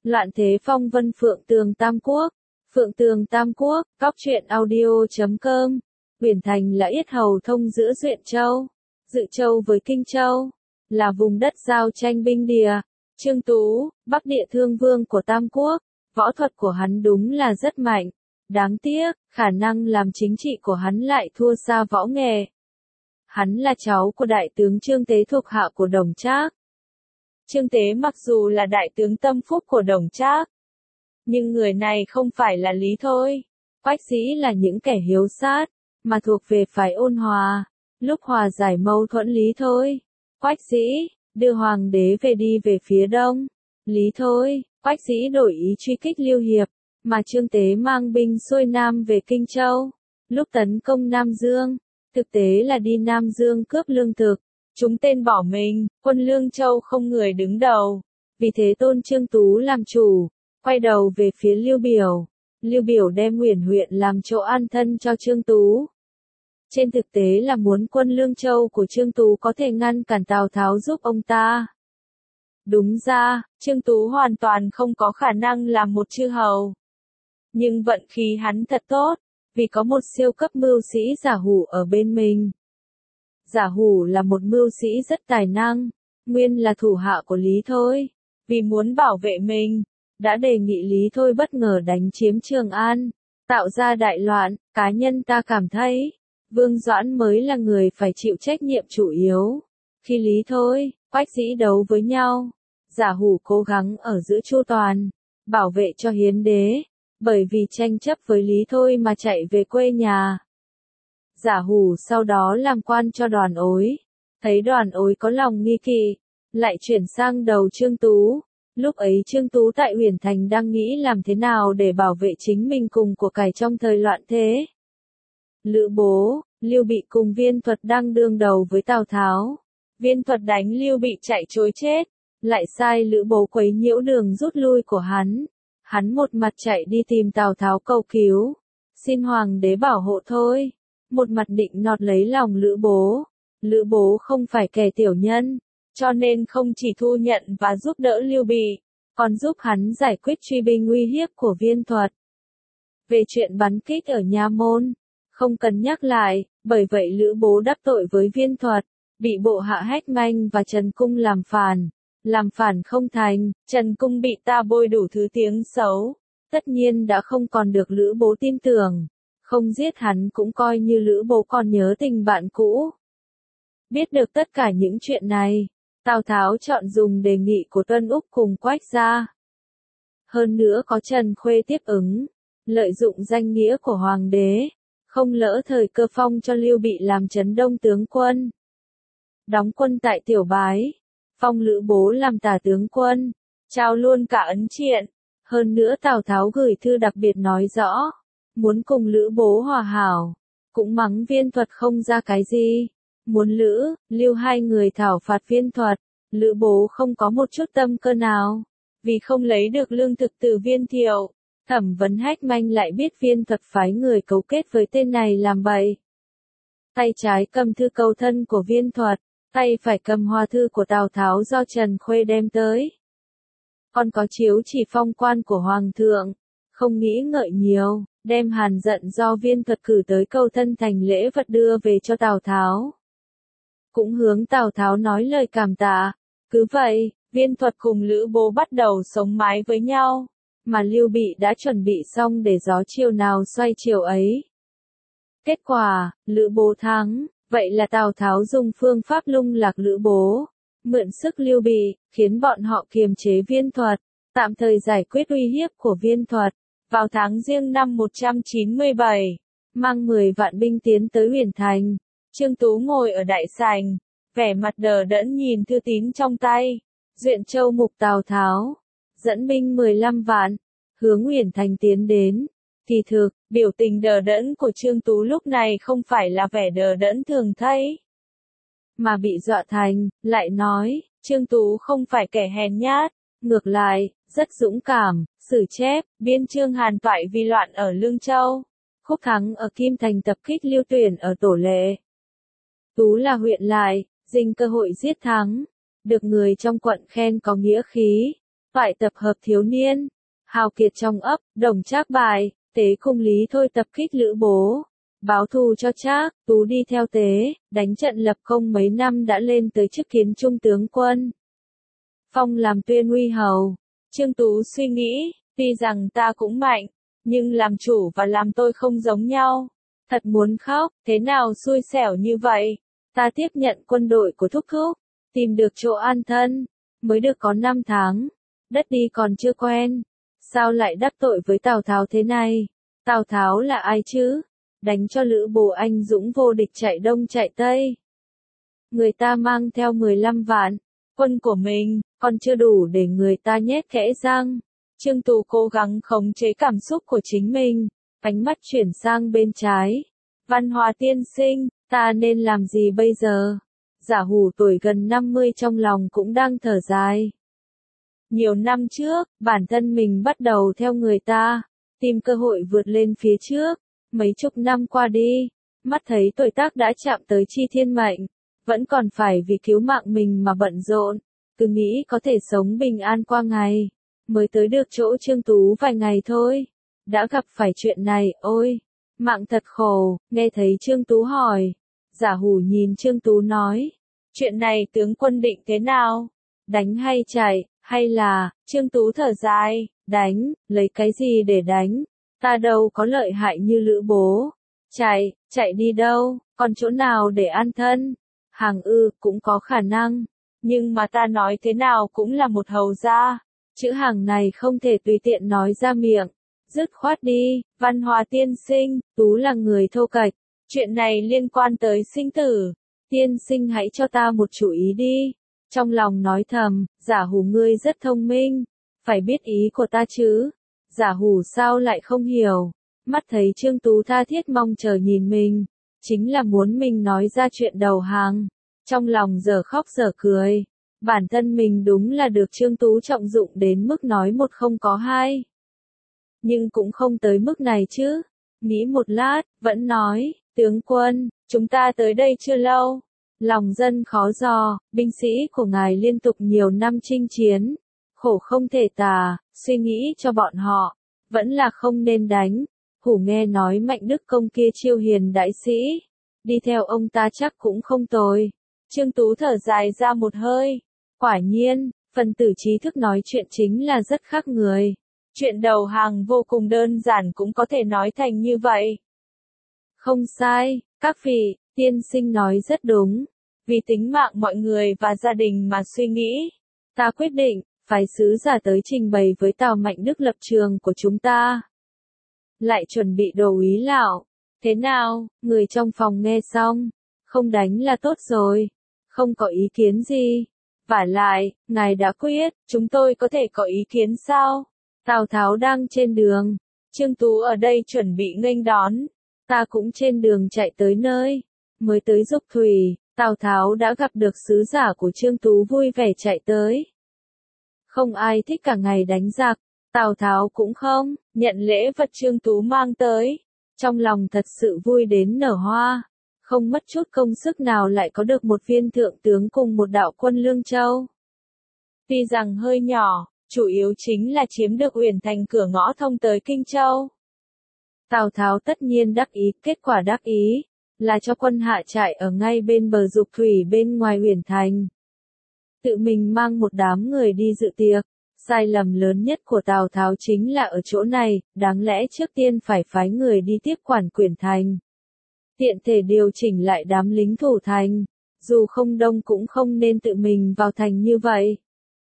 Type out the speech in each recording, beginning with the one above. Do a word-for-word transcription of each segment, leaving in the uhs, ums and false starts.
Loạn thế phong vân Phượng Tường Tam Quốc. Phượng Tường Tam Quốc, cóc truyện audio chấm com. Uyển Thành là yết hầu thông giữa Duyện Châu, Dự Châu với Kinh Châu, là vùng đất giao tranh binh đìa. Trương Tú, Bắc Địa Thương Vương của Tam Quốc, võ thuật của hắn đúng là rất mạnh. Đáng tiếc, khả năng làm chính trị của hắn lại thua xa võ nghệ. Hắn là cháu của đại tướng Trương Tế thuộc hạ của Đổng Trác. Trương Tế mặc dù là đại tướng tâm phúc của Đổng Trác, nhưng người này không phải là Lý Thôi. Quách Dĩ là những kẻ hiếu sát, mà thuộc về phái ôn hòa. Lúc hòa giải mâu thuẫn Lý Thôi, Quách Dĩ đưa hoàng đế về đi về phía đông. Lý Thôi, Quách Dĩ đổi ý truy kích Lưu Hiệp, mà Trương Tế mang binh xuôi nam về Kinh Châu. Lúc tấn công Nam Dương, thực tế là đi Nam Dương cướp lương thực. Chúng tên bỏ mình, quân Lương Châu không người đứng đầu. Vì thế tôn Trương Tú làm chủ, quay đầu về phía Lưu Biểu. Lưu Biểu đem Uyển huyện làm chỗ an thân cho Trương Tú. Trên thực tế là muốn quân Lương Châu của Trương Tú có thể ngăn cản Tào Tháo giúp ông ta. Đúng ra, Trương Tú hoàn toàn không có khả năng làm một chư hầu. Nhưng vận khí hắn thật tốt, vì có một siêu cấp mưu sĩ Giả Hủ ở bên mình. Giả Hủ là một mưu sĩ rất tài năng, nguyên là thủ hạ của Lý Thôi. Vì muốn bảo vệ mình, đã đề nghị Lý Thôi bất ngờ đánh chiếm Trường An, tạo ra đại loạn. Cá nhân ta cảm thấy, Vương Doãn mới là người phải chịu trách nhiệm chủ yếu. Khi Lý Thôi, Quách Dĩ đấu với nhau, Giả Hủ cố gắng ở giữa chu toàn, bảo vệ cho hiến đế, bởi vì tranh chấp với Lý Thôi mà chạy về quê nhà. Giả Hủ sau đó làm quan cho Đoàn Ối, thấy Đoàn Ối có lòng nghi kỵ, lại chuyển sang đầu Trương Tú. Lúc ấy Trương Tú tại Uyển Thành đang nghĩ làm thế nào để bảo vệ chính mình cùng của cải trong thời loạn thế. Lữ Bố, Lưu Bị cùng Viên Thuật đang đương đầu với Tào Tháo. Viên Thuật đánh Lưu Bị chạy trối chết, lại sai Lữ Bố quấy nhiễu đường rút lui của hắn. Hắn một mặt chạy đi tìm Tào Tháo cầu cứu, xin hoàng đế bảo hộ thôi, một mặt định nọt lấy lòng Lữ Bố. Lữ Bố không phải kẻ tiểu nhân, cho nên không chỉ thu nhận và giúp đỡ Lưu Bị, còn giúp hắn giải quyết truy binh uy hiếp của Viên Thuật. Về chuyện bắn kích ở Nha Môn, không cần nhắc lại, bởi vậy Lữ Bố đắc tội với Viên Thuật, bị bộ hạ Hách Manh và Trần Cung làm phản. Làm phản không thành, Trần Cung bị ta bôi đủ thứ tiếng xấu, tất nhiên đã không còn được Lữ Bố tin tưởng. Không giết hắn cũng coi như Lữ Bố còn nhớ tình bạn cũ. Biết được tất cả những chuyện này, Tào Tháo chọn dùng đề nghị của Tuân Úc cùng Quách gia. Hơn nữa có Trần Khuê tiếp ứng, lợi dụng danh nghĩa của hoàng đế, không lỡ thời cơ phong cho Lưu Bị làm Trấn Đông tướng quân. Đóng quân tại Tiểu Bái, phong Lữ Bố làm tả tướng quân, trao luôn cả ấn triện. Hơn nữa Tào Tháo gửi thư đặc biệt nói rõ, muốn cùng Lữ Bố hòa hảo, cũng mắng Viên Thuật không ra cái gì. Muốn Lữ, Lưu hai người thảo phạt Viên Thuật, Lữ Bố không có một chút tâm cơ nào, vì không lấy được lương thực từ Viên Thiệu. Thẩm vấn Hách Manh lại biết Viên Thuật phái người cấu kết với tên này làm bậy. Tay trái cầm thư cầu thân của Viên Thuật, tay phải cầm hoa thư của Tào Tháo do Trần Khuê đem tới. Còn có chiếu chỉ phong quan của Hoàng thượng, không nghĩ ngợi nhiều, đem hàn giận do Viên Thuật cử tới cầu thân thành lễ vật đưa về cho Tào Tháo. Cũng hướng Tào Tháo nói lời cảm tạ. Cứ vậy, Viên Thuật cùng Lữ Bố bắt đầu sống mái với nhau, mà Lưu Bị đã chuẩn bị xong để gió chiều nào xoay chiều ấy. Kết quả, Lữ Bố thắng. Vậy là Tào Tháo dùng phương pháp lung lạc Lữ Bố, mượn sức Lưu Bị, khiến bọn họ kiềm chế Viên Thuật, tạm thời giải quyết uy hiếp của Viên Thuật. Vào tháng Giêng năm một trăm chín mươi bảy, mang mười vạn binh tiến tới Uyển Thành. Trương Tú ngồi ở đại sảnh, vẻ mặt đờ đẫn nhìn thư tín trong tay. Duyện Châu mục Tào Tháo, dẫn binh mười lăm vạn, hướng Uyển Thành tiến đến. Thì thực, biểu tình đờ đẫn của Trương Tú lúc này không phải là vẻ đờ đẫn thường thấy, mà bị dọa thành, lại nói, Trương Tú không phải kẻ hèn nhát, ngược lại, rất dũng cảm. Sử chép, biên Trương Hàn toại vì loạn ở Lương Châu, Khúc Thắng ở Kim Thành tập kích Lưu Tuyển ở Tổ Lệ. Tú là huyện lại, dình cơ hội giết thắng, được người trong quận khen có nghĩa khí, Toại tập hợp thiếu niên, hào kiệt trong ấp, Đồng Trác bại, Tế cùng Lý Thôi tập kích Lữ Bố. Báo thù cho Trác, Tú đi theo Tế, đánh trận lập công mấy năm đã lên tới chức kiến trung tướng quân. Phong làm Tuyên Uy hầu. Trương Tú suy nghĩ, tuy rằng ta cũng mạnh, nhưng làm chủ và làm tôi không giống nhau. Thật muốn khóc, thế nào xui xẻo như vậy. Ta tiếp nhận quân đội của thúc thúc, tìm được chỗ an thân, mới được có năm tháng, đất đi còn chưa quen. Sao lại đắc tội với Tào Tháo thế này? Tào Tháo là ai chứ? Đánh cho Lữ Bố anh dũng vô địch chạy đông chạy tây. Người ta mang theo mười lăm vạn, quân của mình, còn chưa đủ để người ta nhét kẽ răng. Trương Tú cố gắng khống chế cảm xúc của chính mình, ánh mắt chuyển sang bên trái. Văn Hòa tiên sinh, ta nên làm gì bây giờ? Giả Hủ tuổi gần năm mươi trong lòng cũng đang thở dài. Nhiều năm trước, bản thân mình bắt đầu theo người ta, tìm cơ hội vượt lên phía trước. Mấy chục năm qua đi, mắt thấy tuổi tác đã chạm tới chi thiên mệnh, vẫn còn phải vì cứu mạng mình mà bận rộn, cứ nghĩ có thể sống bình an qua ngày, mới tới được chỗ Trương Tú vài ngày thôi, đã gặp phải chuyện này, ôi, mạng thật khổ. Nghe thấy Trương Tú hỏi, Giả Hủ nhìn Trương Tú nói, chuyện này tướng quân định thế nào? Đánh hay chạy, hay là, Trương Tú thở dài, đánh, lấy cái gì để đánh? Ta đâu có lợi hại như Lữ Bố. Chạy, chạy đi đâu, còn chỗ nào để an thân? Hàng ư, cũng có khả năng. Nhưng mà ta nói thế nào cũng là một hầu gia. Chữ hàng này không thể tùy tiện nói ra miệng. Dứt khoát đi, Văn Hòa tiên sinh, Tú là người thô kệch. Chuyện này liên quan tới sinh tử. Tiên sinh hãy cho ta một chủ ý đi. Trong lòng nói thầm, Giả Hủ ngươi rất thông minh. Phải biết ý của ta chứ. Giả Hủ sao lại không hiểu, mắt thấy Trương Tú tha thiết mong chờ nhìn mình, chính là muốn mình nói ra chuyện đầu hàng, trong lòng giờ khóc giờ cười, bản thân mình đúng là được Trương Tú trọng dụng đến mức nói một không có hai. Nhưng cũng không tới mức này chứ, nghĩ một lát, vẫn nói, tướng quân, chúng ta tới đây chưa lâu, lòng dân khó dò, binh sĩ của ngài liên tục nhiều năm chinh chiến. Khổ không thể tả, suy nghĩ cho bọn họ, vẫn là không nên đánh. Hủ nghe nói Mạnh Đức Công kia chiêu hiền đại sĩ, đi theo ông ta chắc cũng không tồi. Trương Tú thở dài ra một hơi, quả nhiên, phần tử trí thức nói chuyện chính là rất khác người. Chuyện đầu hàng vô cùng đơn giản cũng có thể nói thành như vậy. Không sai, các vị, tiên sinh nói rất đúng, vì tính mạng mọi người và gia đình mà suy nghĩ, ta quyết định phái sứ giả tới trình bày với Tào Mạnh Đức lập trường của chúng ta. Lại chuẩn bị đồ úy lão. Thế nào, người trong phòng nghe xong, không đánh là tốt rồi, không có ý kiến gì. Vả lại, ngài đã quyết, chúng tôi có thể có ý kiến sao? Tào Tháo đang trên đường, Trương Tú ở đây chuẩn bị nghênh đón, ta cũng trên đường chạy tới nơi, mới tới Dục Thủy, Tào Tháo đã gặp được sứ giả của Trương Tú vui vẻ chạy tới. Không ai thích cả ngày đánh giặc, Tào Tháo cũng không, nhận lễ vật Trương Tú mang tới, trong lòng thật sự vui đến nở hoa, không mất chút công sức nào lại có được một viên thượng tướng cùng một đạo quân Lương Châu. Tuy rằng hơi nhỏ, chủ yếu chính là chiếm được Uyển Thành cửa ngõ thông tới Kinh Châu. Tào Tháo tất nhiên đắc ý, kết quả đắc ý, là cho quân hạ trại ở ngay bên bờ Dục Thủy bên ngoài Uyển Thành. Tự mình mang một đám người đi dự tiệc, sai lầm lớn nhất của Tào Tháo chính là ở chỗ này, đáng lẽ trước tiên phải phái người đi tiếp quản Uyển Thành. Tiện thể điều chỉnh lại đám lính thủ thành, dù không đông cũng không nên tự mình vào thành như vậy.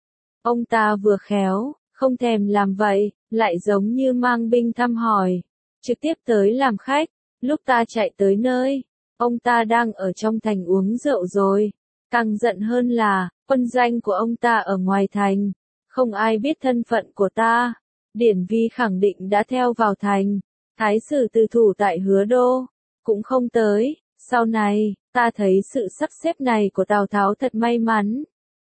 Ông ta vừa khéo, không thèm làm vậy, lại giống như mang binh thăm hỏi, trực tiếp tới làm khách. Lúc ta chạy tới nơi, ông ta đang ở trong thành uống rượu rồi. Càng giận hơn là, quân danh của ông ta ở ngoài thành, không ai biết thân phận của ta. Điển Vi khẳng định đã theo vào thành, thái sử từ thủ tại Hứa Đô, cũng không tới. Sau này, ta thấy sự sắp xếp này của Tào Tháo thật may mắn.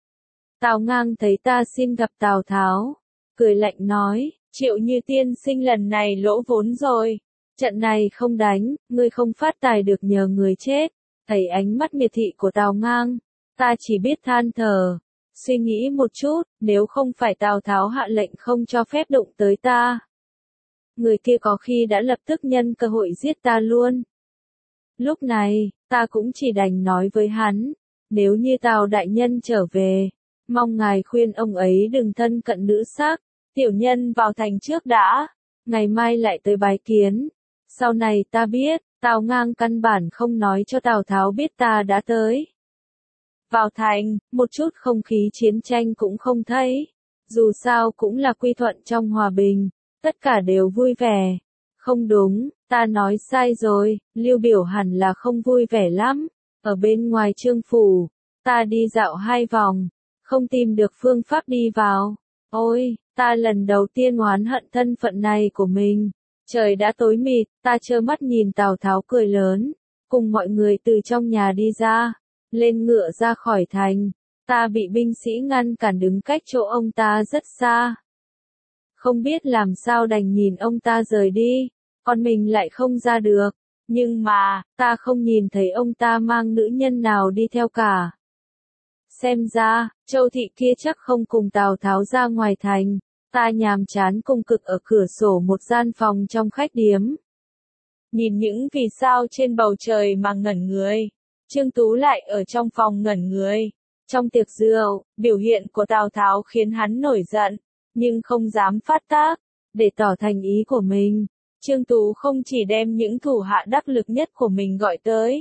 Tào Ngang thấy ta xin gặp Tào Tháo, cười lạnh nói, Triệu Như tiên sinh lần này lỗ vốn rồi. Trận này không đánh, ngươi không phát tài được nhờ người chết. Thấy ánh mắt miệt thị của Tào Ngang, ta chỉ biết than thở. Suy nghĩ một chút, nếu không phải Tào Tháo hạ lệnh không cho phép đụng tới ta, người kia có khi đã lập tức nhân cơ hội giết ta luôn. Lúc này, ta cũng chỉ đành nói với hắn, nếu như Tào đại nhân trở về, mong ngài khuyên ông ấy đừng thân cận nữ sắc, tiểu nhân vào thành trước đã, ngày mai lại tới bái kiến. Sau này ta biết, Tào Ngang căn bản không nói cho Tào Tháo biết ta đã tới. Vào thành, một chút không khí chiến tranh cũng không thấy, dù sao cũng là quy thuận trong hòa bình, tất cả đều vui vẻ. Không đúng, ta nói sai rồi, Lưu Biểu hẳn là không vui vẻ lắm. Ở bên ngoài Trương phủ, ta đi dạo hai vòng, không tìm được phương pháp đi vào. Ôi, ta lần đầu tiên oán hận thân phận này của mình. Trời đã tối mịt, ta trơ mắt nhìn Tào Tháo cười lớn, cùng mọi người từ trong nhà đi ra, lên ngựa ra khỏi thành. Ta bị binh sĩ ngăn cản đứng cách chỗ ông ta rất xa. Không biết làm sao đành nhìn ông ta rời đi, còn mình lại không ra được. Nhưng mà, ta không nhìn thấy ông ta mang nữ nhân nào đi theo cả. Xem ra, Châu Thị kia chắc không cùng Tào Tháo ra ngoài thành. Ta nhàm chán cung cực ở cửa sổ một gian phòng trong khách điếm. Nhìn những vì sao trên bầu trời mà ngẩn người. Trương Tú lại ở trong phòng ngẩn người. Trong tiệc rượu, biểu hiện của Tào Tháo khiến hắn nổi giận, nhưng không dám phát tác, để tỏ thành ý của mình. Trương Tú không chỉ đem những thủ hạ đắc lực nhất của mình gọi tới,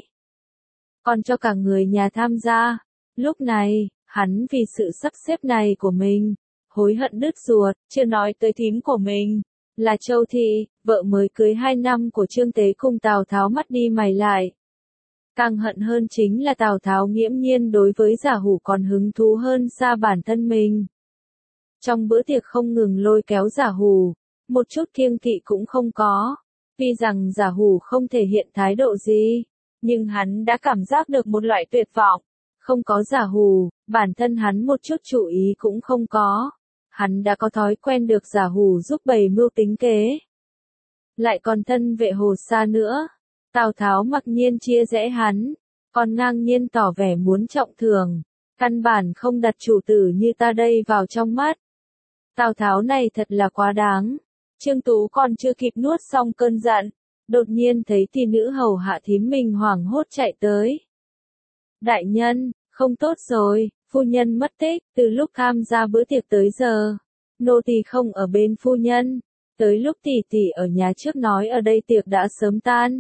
còn cho cả người nhà tham gia. Lúc này, hắn vì sự sắp xếp này của mình, hối hận đứt ruột, chưa nói tới thím của mình, là Châu Thị, vợ mới cưới hai năm của Trương Tế cùng Tào Tháo mắt đi mày lại. Càng hận hơn chính là Tào Tháo nghiễm nhiên đối với Giả Hủ còn hứng thú hơn xa bản thân mình. Trong bữa tiệc không ngừng lôi kéo Giả Hủ, một chút kiêng kỵ cũng không có. Tuy rằng Giả Hủ không thể hiện thái độ gì, nhưng hắn đã cảm giác được một loại tuyệt vọng. Không có Giả Hủ, bản thân hắn một chút chú ý cũng không có. Hắn đã có thói quen được Giả Hủ giúp bày mưu tính kế. Lại còn thân vệ Hồ Sa nữa. Tào Tháo mặc nhiên chia rẽ hắn, còn ngang nhiên tỏ vẻ muốn trọng thưởng. Căn bản không đặt chủ tử như ta đây vào trong mắt. Tào Tháo này thật là quá đáng. Trương Tú còn chưa kịp nuốt xong cơn giận, đột nhiên thấy tỷ nữ hầu hạ thím mình hoảng hốt chạy tới. Đại nhân, không tốt rồi, phu nhân mất tích, từ lúc tham gia bữa tiệc tới giờ. Nô tỳ không ở bên phu nhân, tới lúc tỷ tỷ ở nhà trước nói ở đây tiệc đã sớm tan.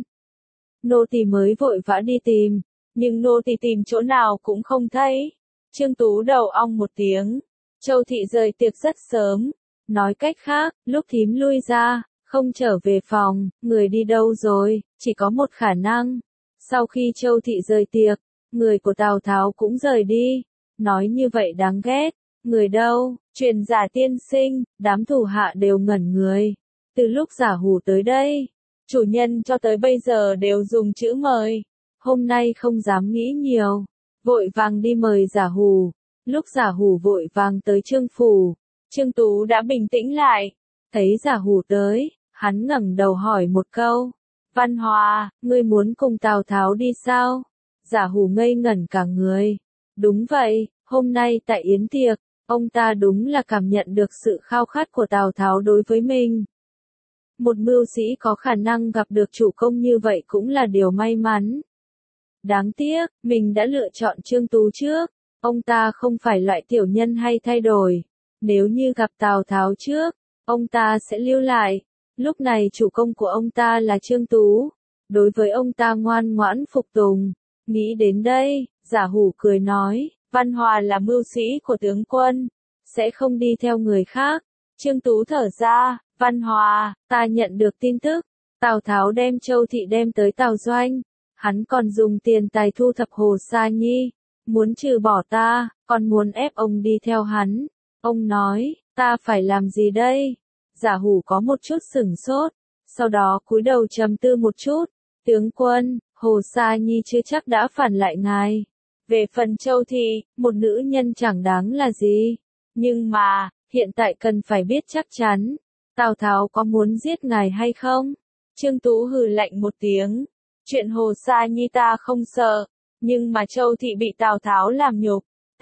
Nô tỳ mới vội vã đi tìm, nhưng nô tỳ tìm chỗ nào cũng không thấy. Trương Tú đầu ong một tiếng, Châu Thị rời tiệc rất sớm. Nói cách khác, lúc thím lui ra, không trở về phòng, người đi đâu rồi, chỉ có một khả năng. Sau khi Châu Thị rời tiệc, người của Tào Tháo cũng rời đi. Nói như vậy đáng ghét, người đâu, truyền Giả tiên sinh, đám thủ hạ đều ngẩn người. Từ lúc Giả Hủ tới đây, chủ nhân cho tới bây giờ đều dùng chữ mời. Hôm nay không dám nghĩ nhiều, vội vàng đi mời Giả Hủ. Lúc Giả Hủ vội vàng tới Trương phủ, Trương Tú đã bình tĩnh lại. Thấy Giả Hủ tới, hắn ngẩng đầu hỏi một câu. Văn Hòa, ngươi muốn cùng Tào Tháo đi sao? Giả Hủ ngây ngẩn cả người. Đúng vậy, hôm nay tại yến tiệc, ông ta đúng là cảm nhận được sự khao khát của Tào Tháo đối với mình. Một mưu sĩ có khả năng gặp được chủ công như vậy cũng là điều may mắn. Đáng tiếc, mình đã lựa chọn Trương Tú trước. Ông ta không phải loại tiểu nhân hay thay đổi. Nếu như gặp Tào Tháo trước, ông ta sẽ lưu lại. Lúc này chủ công của ông ta là Trương Tú. Đối với ông ta ngoan ngoãn phục tùng. Nghĩ đến đây, Giả Hủ cười nói, Văn Hòa là mưu sĩ của tướng quân, sẽ không đi theo người khác. Trương Tú thở ra, Văn Hòa, ta nhận được tin tức, Tào Tháo đem Châu Thị đem tới Tào Doanh. Hắn còn dùng tiền tài thu thập Hồ Sa Nhi, muốn trừ bỏ ta, còn muốn ép ông đi theo hắn. Ông nói, ta phải làm gì đây? Giả Hủ có một chút sửng sốt, sau đó cúi đầu trầm tư một chút. Tướng quân, Hồ Sa Nhi chưa chắc đã phản lại ngài. Về phần Châu Thị, một nữ nhân chẳng đáng là gì. Nhưng mà, hiện tại cần phải biết chắc chắn, Tào Tháo có muốn giết ngài hay không? Trương Tú hừ lạnh một tiếng. Chuyện Hồ Sa Nhi ta không sợ, nhưng mà Châu Thị bị Tào Tháo làm nhục,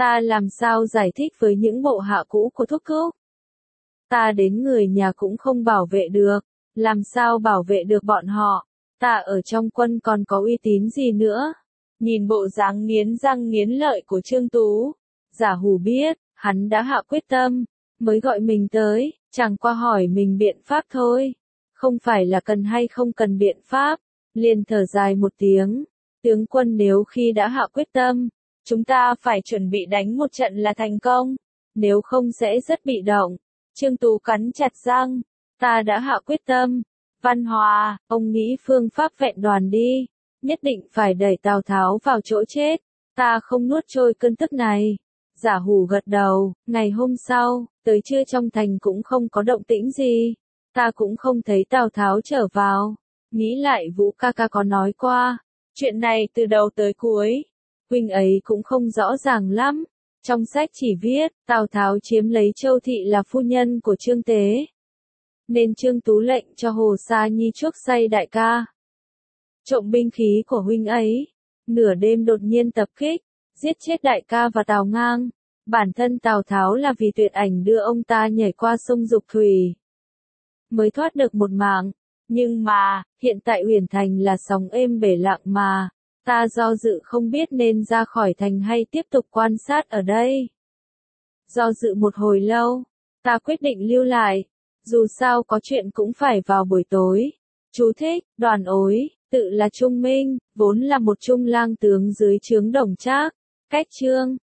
Ta làm sao giải thích với những bộ hạ cũ của Thúc Thúc? Ta đến người nhà cũng không bảo vệ được, làm sao bảo vệ được bọn họ? Ta ở trong quân còn có uy tín gì nữa? Nhìn bộ dáng nghiến răng nghiến lợi của Trương Tú, Giả Hủ biết, hắn đã hạ quyết tâm, mới gọi mình tới, chẳng qua hỏi mình biện pháp thôi. Không phải là cần hay không cần biện pháp, liền thở dài một tiếng. Tướng quân nếu khi đã hạ quyết tâm, chúng ta phải chuẩn bị đánh một trận là thành công, nếu không sẽ rất bị động. Trương Tú cắn chặt răng, ta đã hạ quyết tâm. Văn Hòa, ông nghĩ phương pháp vẹn đoàn đi, nhất định phải đẩy Tào Tháo vào chỗ chết, ta không nuốt trôi cơn tức này. Giả Hủ gật đầu, ngày hôm sau, tới trưa trong thành cũng không có động tĩnh gì, ta cũng không thấy Tào Tháo trở vào. Nghĩ lại Vũ ca ca có nói qua, chuyện này từ đầu tới cuối, huynh ấy cũng không rõ ràng lắm. Trong sách chỉ viết, Tào Tháo chiếm lấy Châu Thị là phu nhân của Trương Tế. Nên Trương Tú lệnh cho Hồ Sa Nhi chuốc say đại ca. Trộm binh khí của huynh ấy, nửa đêm đột nhiên tập kích, giết chết đại ca và Tào Ngang. Bản thân Tào Tháo là vì Tuyệt Ảnh đưa ông ta nhảy qua sông Dục Thủy, mới thoát được một mạng. Nhưng mà, hiện tại Uyển Thành là sóng êm bể lặng mà, ta do dự không biết nên ra khỏi thành hay tiếp tục quan sát ở đây. Do dự một hồi lâu, ta quyết định lưu lại, dù sao có chuyện cũng phải vào buổi tối. Chú thích, Đoàn Ối, tự là Trung Minh, vốn là một trung lang tướng dưới trướng Đồng Trác, cách Trương